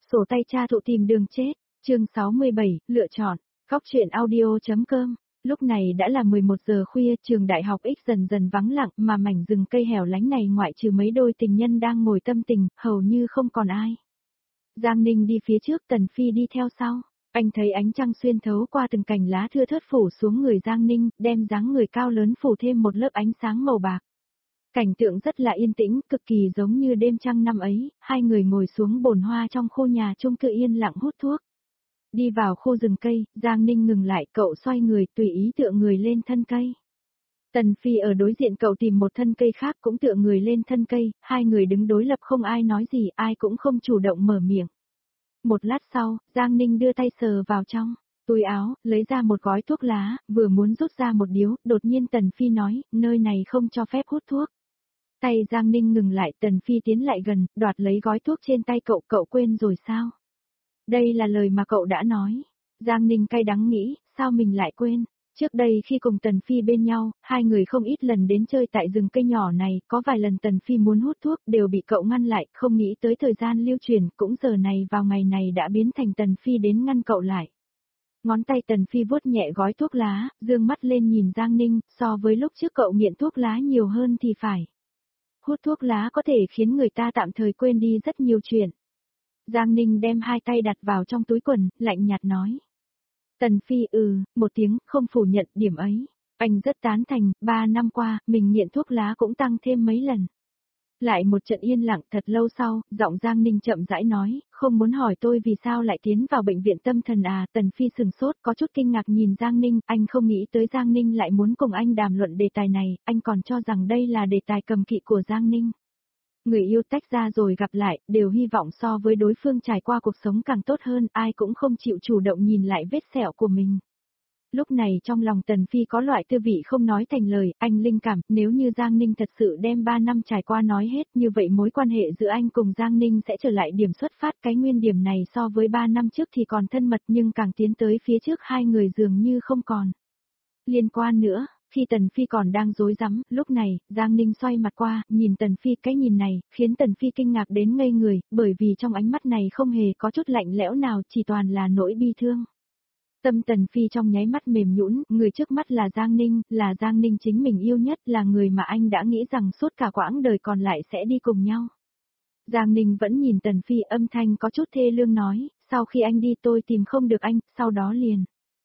Sổ tay cha thụ tìm đường chết, chương 67, lựa chọn, góc truyện audio.com. Lúc này đã là 11 giờ khuya, trường đại học X dần dần vắng lặng mà mảnh rừng cây hẻo lánh này ngoại trừ mấy đôi tình nhân đang ngồi tâm tình, hầu như không còn ai. Giang Ninh đi phía trước, Tần Phi đi theo sau. Anh thấy ánh trăng xuyên thấu qua từng cành lá thưa thớt phủ xuống người Giang Ninh, đem dáng người cao lớn phủ thêm một lớp ánh sáng màu bạc. Cảnh tượng rất là yên tĩnh, cực kỳ giống như đêm trăng năm ấy, hai người ngồi xuống bồn hoa trong khu nhà chung cư yên lặng hút thuốc. Đi vào khu rừng cây, Giang Ninh ngừng lại, cậu xoay người tùy ý tựa người lên thân cây. Tần Phi ở đối diện cậu tìm một thân cây khác cũng tựa người lên thân cây, hai người đứng đối lập không ai nói gì, ai cũng không chủ động mở miệng. Một lát sau, Giang Ninh đưa tay sờ vào trong túi áo, lấy ra một gói thuốc lá, vừa muốn rút ra một điếu, đột nhiên Tần Phi nói, nơi này không cho phép hút thuốc. Tay Giang Ninh ngừng lại, Tần Phi tiến lại gần, đoạt lấy gói thuốc trên tay cậu quên rồi sao? Đây là lời mà cậu đã nói. Giang Ninh cay đắng nghĩ, sao mình lại quên? Trước đây khi cùng Tần Phi bên nhau, hai người không ít lần đến chơi tại rừng cây nhỏ này, có vài lần Tần Phi muốn hút thuốc đều bị cậu ngăn lại, không nghĩ tới thời gian lưu truyền, cũng giờ này vào ngày này đã biến thành Tần Phi đến ngăn cậu lại. Ngón tay Tần Phi vuốt nhẹ gói thuốc lá, dương mắt lên nhìn Giang Ninh, so với lúc trước cậu nghiện thuốc lá nhiều hơn thì phải. Hút thuốc lá có thể khiến người ta tạm thời quên đi rất nhiều chuyện. Giang Ninh đem hai tay đặt vào trong túi quần, lạnh nhạt nói. Tần Phi một tiếng, không phủ nhận điểm ấy. Anh rất tán thành, 3 năm qua, mình nghiện thuốc lá cũng tăng thêm mấy lần. Lại một trận yên lặng, thật lâu sau, giọng Giang Ninh chậm rãi nói, không muốn hỏi tôi vì sao lại tiến vào bệnh viện tâm thần à? Tần Phi sừng sốt, có chút kinh ngạc nhìn Giang Ninh, anh không nghĩ tới Giang Ninh lại muốn cùng anh đàm luận đề tài này, anh còn cho rằng đây là đề tài cầm kỵ của Giang Ninh. Người yêu tách ra rồi gặp lại, đều hy vọng so với đối phương trải qua cuộc sống càng tốt hơn, ai cũng không chịu chủ động nhìn lại vết sẹo của mình. Lúc này trong lòng Tần Phi có loại tư vị không nói thành lời, anh linh cảm, nếu như Giang Ninh thật sự đem 3 năm trải qua nói hết, như vậy mối quan hệ giữa anh cùng Giang Ninh sẽ trở lại điểm xuất phát, cái nguyên điểm này so với 3 năm trước thì còn thân mật nhưng càng tiến tới phía trước hai người dường như không còn liên quan nữa. Khi Tần Phi còn đang rối rắm, lúc này, Giang Ninh xoay mặt qua, nhìn Tần Phi, cái nhìn này, khiến Tần Phi kinh ngạc đến ngây người, bởi vì trong ánh mắt này không hề có chút lạnh lẽo nào, chỉ toàn là nỗi bi thương. Tâm Tần Phi trong nháy mắt mềm nhũn, người trước mắt là Giang Ninh chính mình yêu nhất, là người mà anh đã nghĩ rằng suốt cả quãng đời còn lại sẽ đi cùng nhau. Giang Ninh vẫn nhìn Tần Phi, âm thanh có chút thê lương nói, sau khi anh đi tôi tìm không được anh, sau đó liền.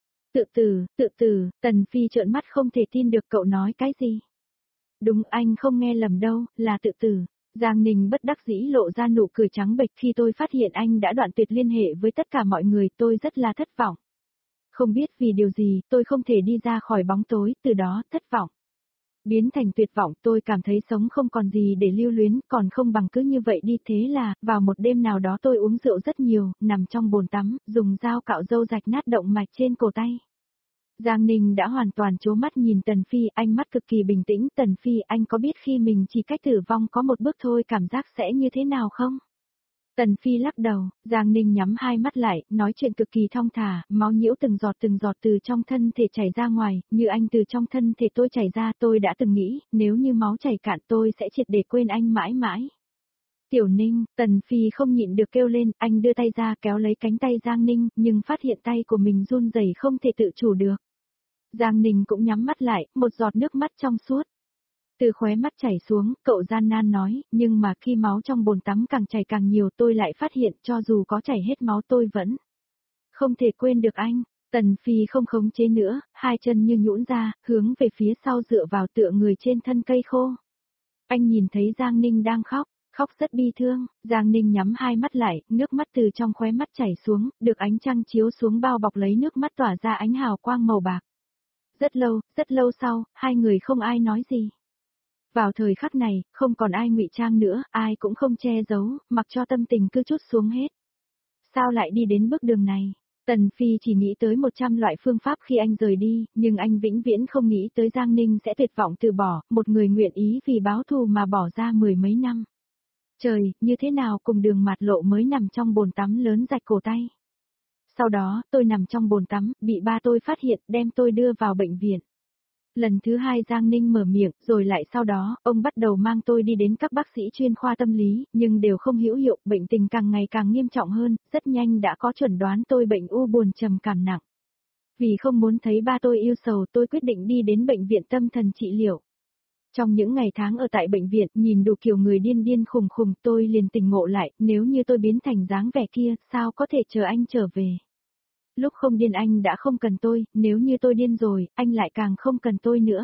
Tự tử, Tần Phi trợn mắt không thể tin được, cậu nói cái gì? Đúng, anh không nghe lầm đâu, là tự tử. Giang Ninh bất đắc dĩ lộ ra nụ cười trắng bệch, khi tôi phát hiện anh đã đoạn tuyệt liên hệ với tất cả mọi người, tôi rất là thất vọng. Không biết vì điều gì, tôi không thể đi ra khỏi bóng tối, từ đó, thất vọng biến thành tuyệt vọng, tôi cảm thấy sống không còn gì để lưu luyến, còn không bằng cứ như vậy đi. Thế là, vào một đêm nào đó tôi uống rượu rất nhiều, nằm trong bồn tắm, dùng dao cạo râu rạch nát động mạch trên cổ tay. Giang Ninh đã hoàn toàn trố mắt nhìn Tần Phi, ánh mắt cực kỳ bình tĩnh. Tần Phi, anh có biết khi mình chỉ cách tử vong có một bước thôi cảm giác sẽ như thế nào không? Tần Phi lắc đầu, Giang Ninh nhắm hai mắt lại, nói chuyện cực kỳ thong thả, máu nhiễu từng giọt từ trong thân thể chảy ra ngoài, như anh từ trong thân thể tôi chảy ra. Tôi đã từng nghĩ, nếu như máu chảy cạn tôi sẽ triệt để quên anh mãi mãi. Tiểu Ninh, Tần Phi không nhịn được kêu lên, anh đưa tay ra kéo lấy cánh tay Giang Ninh, nhưng phát hiện tay của mình run rẩy không thể tự chủ được. Giang Ninh cũng nhắm mắt lại, một giọt nước mắt trong suốt từ khóe mắt chảy xuống, cậu gian nan nói, nhưng mà khi máu trong bồn tắm càng chảy càng nhiều tôi lại phát hiện cho dù có chảy hết máu tôi vẫn không thể quên được anh. Tần Phi không khống chế nữa, hai chân như nhũn ra, hướng về phía sau dựa vào tựa người trên thân cây khô. Anh nhìn thấy Giang Ninh đang khóc rất bi thương. Giang Ninh nhắm hai mắt lại, nước mắt từ trong khóe mắt chảy xuống, được ánh trăng chiếu xuống bao bọc lấy nước mắt tỏa ra ánh hào quang màu bạc. Rất lâu sau, hai người không ai nói gì. Vào thời khắc này, không còn ai ngụy trang nữa, ai cũng không che giấu, mặc cho tâm tình cứ trút xuống hết. Sao lại đi đến bước đường này? Tần Phi chỉ nghĩ tới 100 loại phương pháp khi anh rời đi, nhưng anh vĩnh viễn không nghĩ tới Giang Ninh sẽ tuyệt vọng từ bỏ, một người nguyện ý vì báo thù mà bỏ ra 10 mấy năm. Trời, như thế nào cùng Đường Mạt Lộ mới nằm trong bồn tắm lớn rạch cổ tay. Sau đó, tôi nằm trong bồn tắm, bị ba tôi phát hiện, đem tôi đưa vào bệnh viện. Lần thứ hai Giang Ninh mở miệng, rồi lại sau đó, ông bắt đầu mang tôi đi đến các bác sĩ chuyên khoa tâm lý, nhưng đều không hữu hiệu, bệnh tình càng ngày càng nghiêm trọng hơn, rất nhanh đã có chuẩn đoán tôi bệnh u buồn trầm cảm nặng. Vì không muốn thấy ba tôi yêu sầu, tôi quyết định đi đến bệnh viện tâm thần trị liệu. Trong những ngày tháng ở tại bệnh viện, nhìn đủ kiểu người điên điên khùng khùng, tôi liền tỉnh ngộ lại, nếu như tôi biến thành dáng vẻ kia, sao có thể chờ anh trở về. Lúc không điên anh đã không cần tôi, nếu như tôi điên rồi, anh lại càng không cần tôi nữa.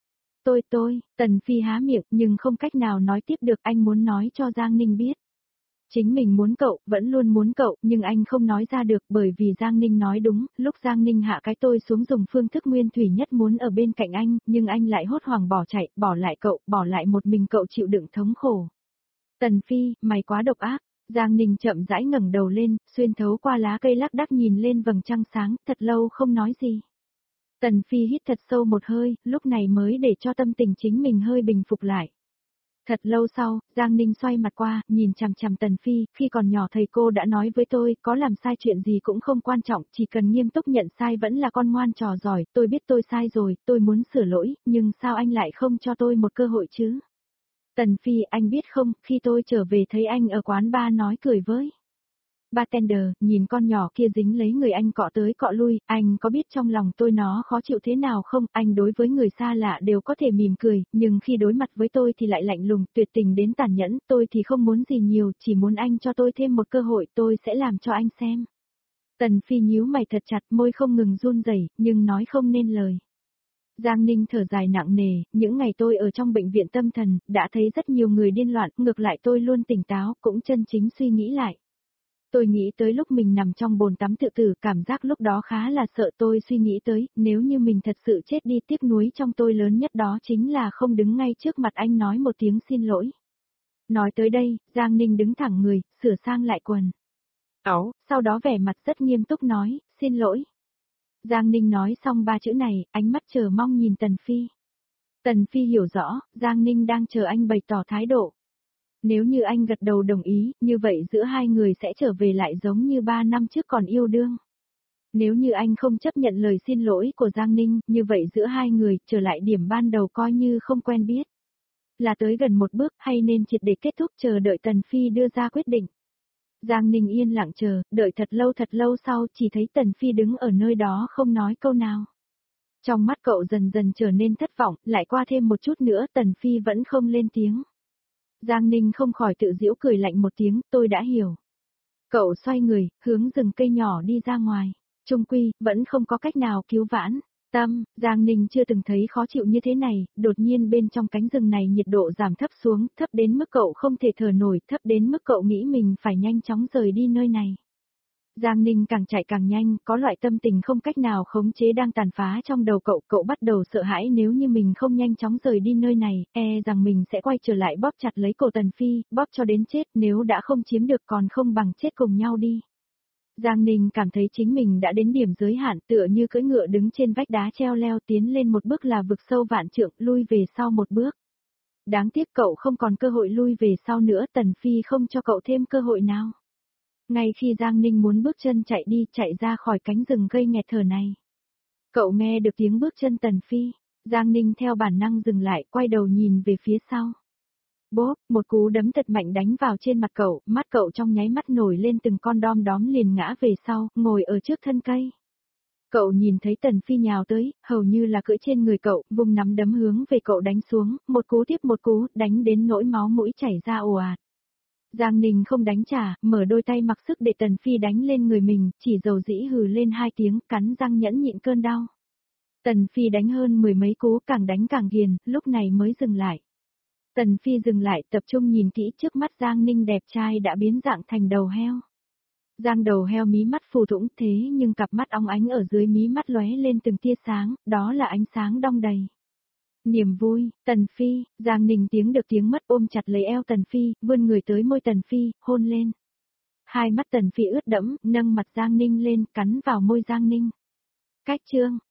Tần Phi há miệng nhưng không cách nào nói tiếp được, anh muốn nói cho Giang Ninh biết. Chính mình muốn cậu, vẫn luôn muốn cậu, nhưng anh không nói ra được bởi vì Giang Ninh nói đúng, lúc Giang Ninh hạ cái tôi xuống dùng phương thức nguyên thủy nhất muốn ở bên cạnh anh, nhưng anh lại hốt hoảng bỏ chạy, bỏ lại cậu, bỏ lại một mình cậu chịu đựng thống khổ. Tần Phi, mày quá độc ác. Giang Ninh chậm rãi ngẩng đầu lên, xuyên thấu qua lá cây lác đác nhìn lên vầng trăng sáng, thật lâu không nói gì. Tần Phi hít thật sâu một hơi, lúc này mới để cho tâm tình chính mình hơi bình phục lại. Thật lâu sau, Giang Ninh xoay mặt qua, nhìn chằm chằm Tần Phi, khi còn nhỏ thầy cô đã nói với tôi, có làm sai chuyện gì cũng không quan trọng, chỉ cần nghiêm túc nhận sai vẫn là con ngoan trò giỏi, tôi biết tôi sai rồi, tôi muốn sửa lỗi, nhưng sao anh lại không cho tôi một cơ hội chứ? Tần Phi, anh biết không, khi tôi trở về thấy anh ở quán bar nói cười với bartender, nhìn con nhỏ kia dính lấy người anh cọ tới cọ lui, anh có biết trong lòng tôi nó khó chịu thế nào không? Anh đối với người xa lạ đều có thể mỉm cười, nhưng khi đối mặt với tôi thì lại lạnh lùng, tuyệt tình đến tàn nhẫn, tôi thì không muốn gì nhiều, chỉ muốn anh cho tôi thêm một cơ hội, tôi sẽ làm cho anh xem. Tần Phi nhíu mày thật chặt, môi không ngừng run rẩy, nhưng nói không nên lời. Giang Ninh thở dài nặng nề, những ngày tôi ở trong bệnh viện tâm thần, đã thấy rất nhiều người điên loạn, ngược lại tôi luôn tỉnh táo, cũng chân chính suy nghĩ lại. Tôi nghĩ tới lúc mình nằm trong bồn tắm tự tử, cảm giác lúc đó khá là sợ, tôi suy nghĩ tới, nếu như mình thật sự chết đi, tiếc nuối trong tôi lớn nhất đó chính là không đứng ngay trước mặt anh nói một tiếng xin lỗi. Nói tới đây, Giang Ninh đứng thẳng người, sửa sang lại quần áo, sau đó vẻ mặt rất nghiêm túc nói, xin lỗi. Giang Ninh nói xong ba chữ này, ánh mắt chờ mong nhìn Tần Phi. Tần Phi hiểu rõ, Giang Ninh đang chờ anh bày tỏ thái độ. Nếu như anh gật đầu đồng ý, như vậy giữa hai người sẽ trở về lại giống như 3 năm trước còn yêu đương. Nếu như anh không chấp nhận lời xin lỗi của Giang Ninh, như vậy giữa hai người trở lại điểm ban đầu coi như không quen biết. Là tới gần một bước hay nên triệt để kết thúc chờ đợi Tần Phi đưa ra quyết định. Giang Ninh yên lặng chờ, đợi thật lâu sau chỉ thấy Tần Phi đứng ở nơi đó không nói câu nào. Trong mắt cậu dần dần trở nên thất vọng, lại qua thêm một chút nữa Tần Phi vẫn không lên tiếng. Giang Ninh không khỏi tự giễu cười lạnh một tiếng, tôi đã hiểu. Cậu xoay người, hướng rừng cây nhỏ đi ra ngoài. Trung quy, vẫn không có cách nào cứu vãn. Giang Ninh chưa từng thấy khó chịu như thế này, đột nhiên bên trong cánh rừng này nhiệt độ giảm thấp xuống, thấp đến mức cậu không thể thở nổi, thấp đến mức cậu nghĩ mình phải nhanh chóng rời đi nơi này. Giang Ninh càng chạy càng nhanh, có loại tâm tình không cách nào khống chế đang tàn phá trong đầu cậu bắt đầu sợ hãi nếu như mình không nhanh chóng rời đi nơi này, rằng mình sẽ quay trở lại bóp chặt lấy cổ Tần Phi, bóp cho đến chết, nếu đã không chiếm được còn không bằng chết cùng nhau đi. Giang Ninh cảm thấy chính mình đã đến điểm giới hạn, tựa như cưỡi ngựa đứng trên vách đá treo leo, tiến lên một bước là vực sâu vạn trượng, lui về sau một bước. Đáng tiếc cậu không còn cơ hội lui về sau nữa, Tần Phi không cho cậu thêm cơ hội nào. Ngay khi Giang Ninh muốn bước chân chạy đi, chạy ra khỏi cánh rừng gây nghẹt thở này. Cậu nghe được tiếng bước chân Tần Phi, Giang Ninh theo bản năng dừng lại, quay đầu nhìn về phía sau. Bốp, một cú đấm thật mạnh đánh vào trên mặt cậu, mắt cậu trong nháy mắt nổi lên từng con đom đóm liền ngã về sau, ngồi ở trước thân cây. Cậu nhìn thấy Tần Phi nhào tới, hầu như là cưỡi trên người cậu, vùng nắm đấm hướng về cậu đánh xuống, một cú tiếp một cú, đánh đến nỗi máu mũi chảy ra ồ ạt. Giang Ninh không đánh trả, mở đôi tay mặc sức để Tần Phi đánh lên người mình, chỉ dầu dĩ hừ lên 2 tiếng, cắn răng nhẫn nhịn cơn đau. Tần Phi đánh hơn 10 mấy cú, càng đánh càng ghiền, lúc này mới dừng lại. Tần Phi dừng lại, tập trung nhìn kỹ, trước mắt Giang Ninh đẹp trai đã biến dạng thành đầu heo. Giang đầu heo mí mắt phù thủng thế nhưng cặp mắt óng ánh ở dưới mí mắt lóe lên từng tia sáng, đó là ánh sáng đong đầy niềm vui. Tần Phi, Giang Ninh tiếng được tiếng mất ôm chặt lấy eo Tần Phi, vươn người tới môi Tần Phi, hôn lên. Hai mắt Tần Phi ướt đẫm, nâng mặt Giang Ninh lên, cắn vào môi Giang Ninh. Cách chương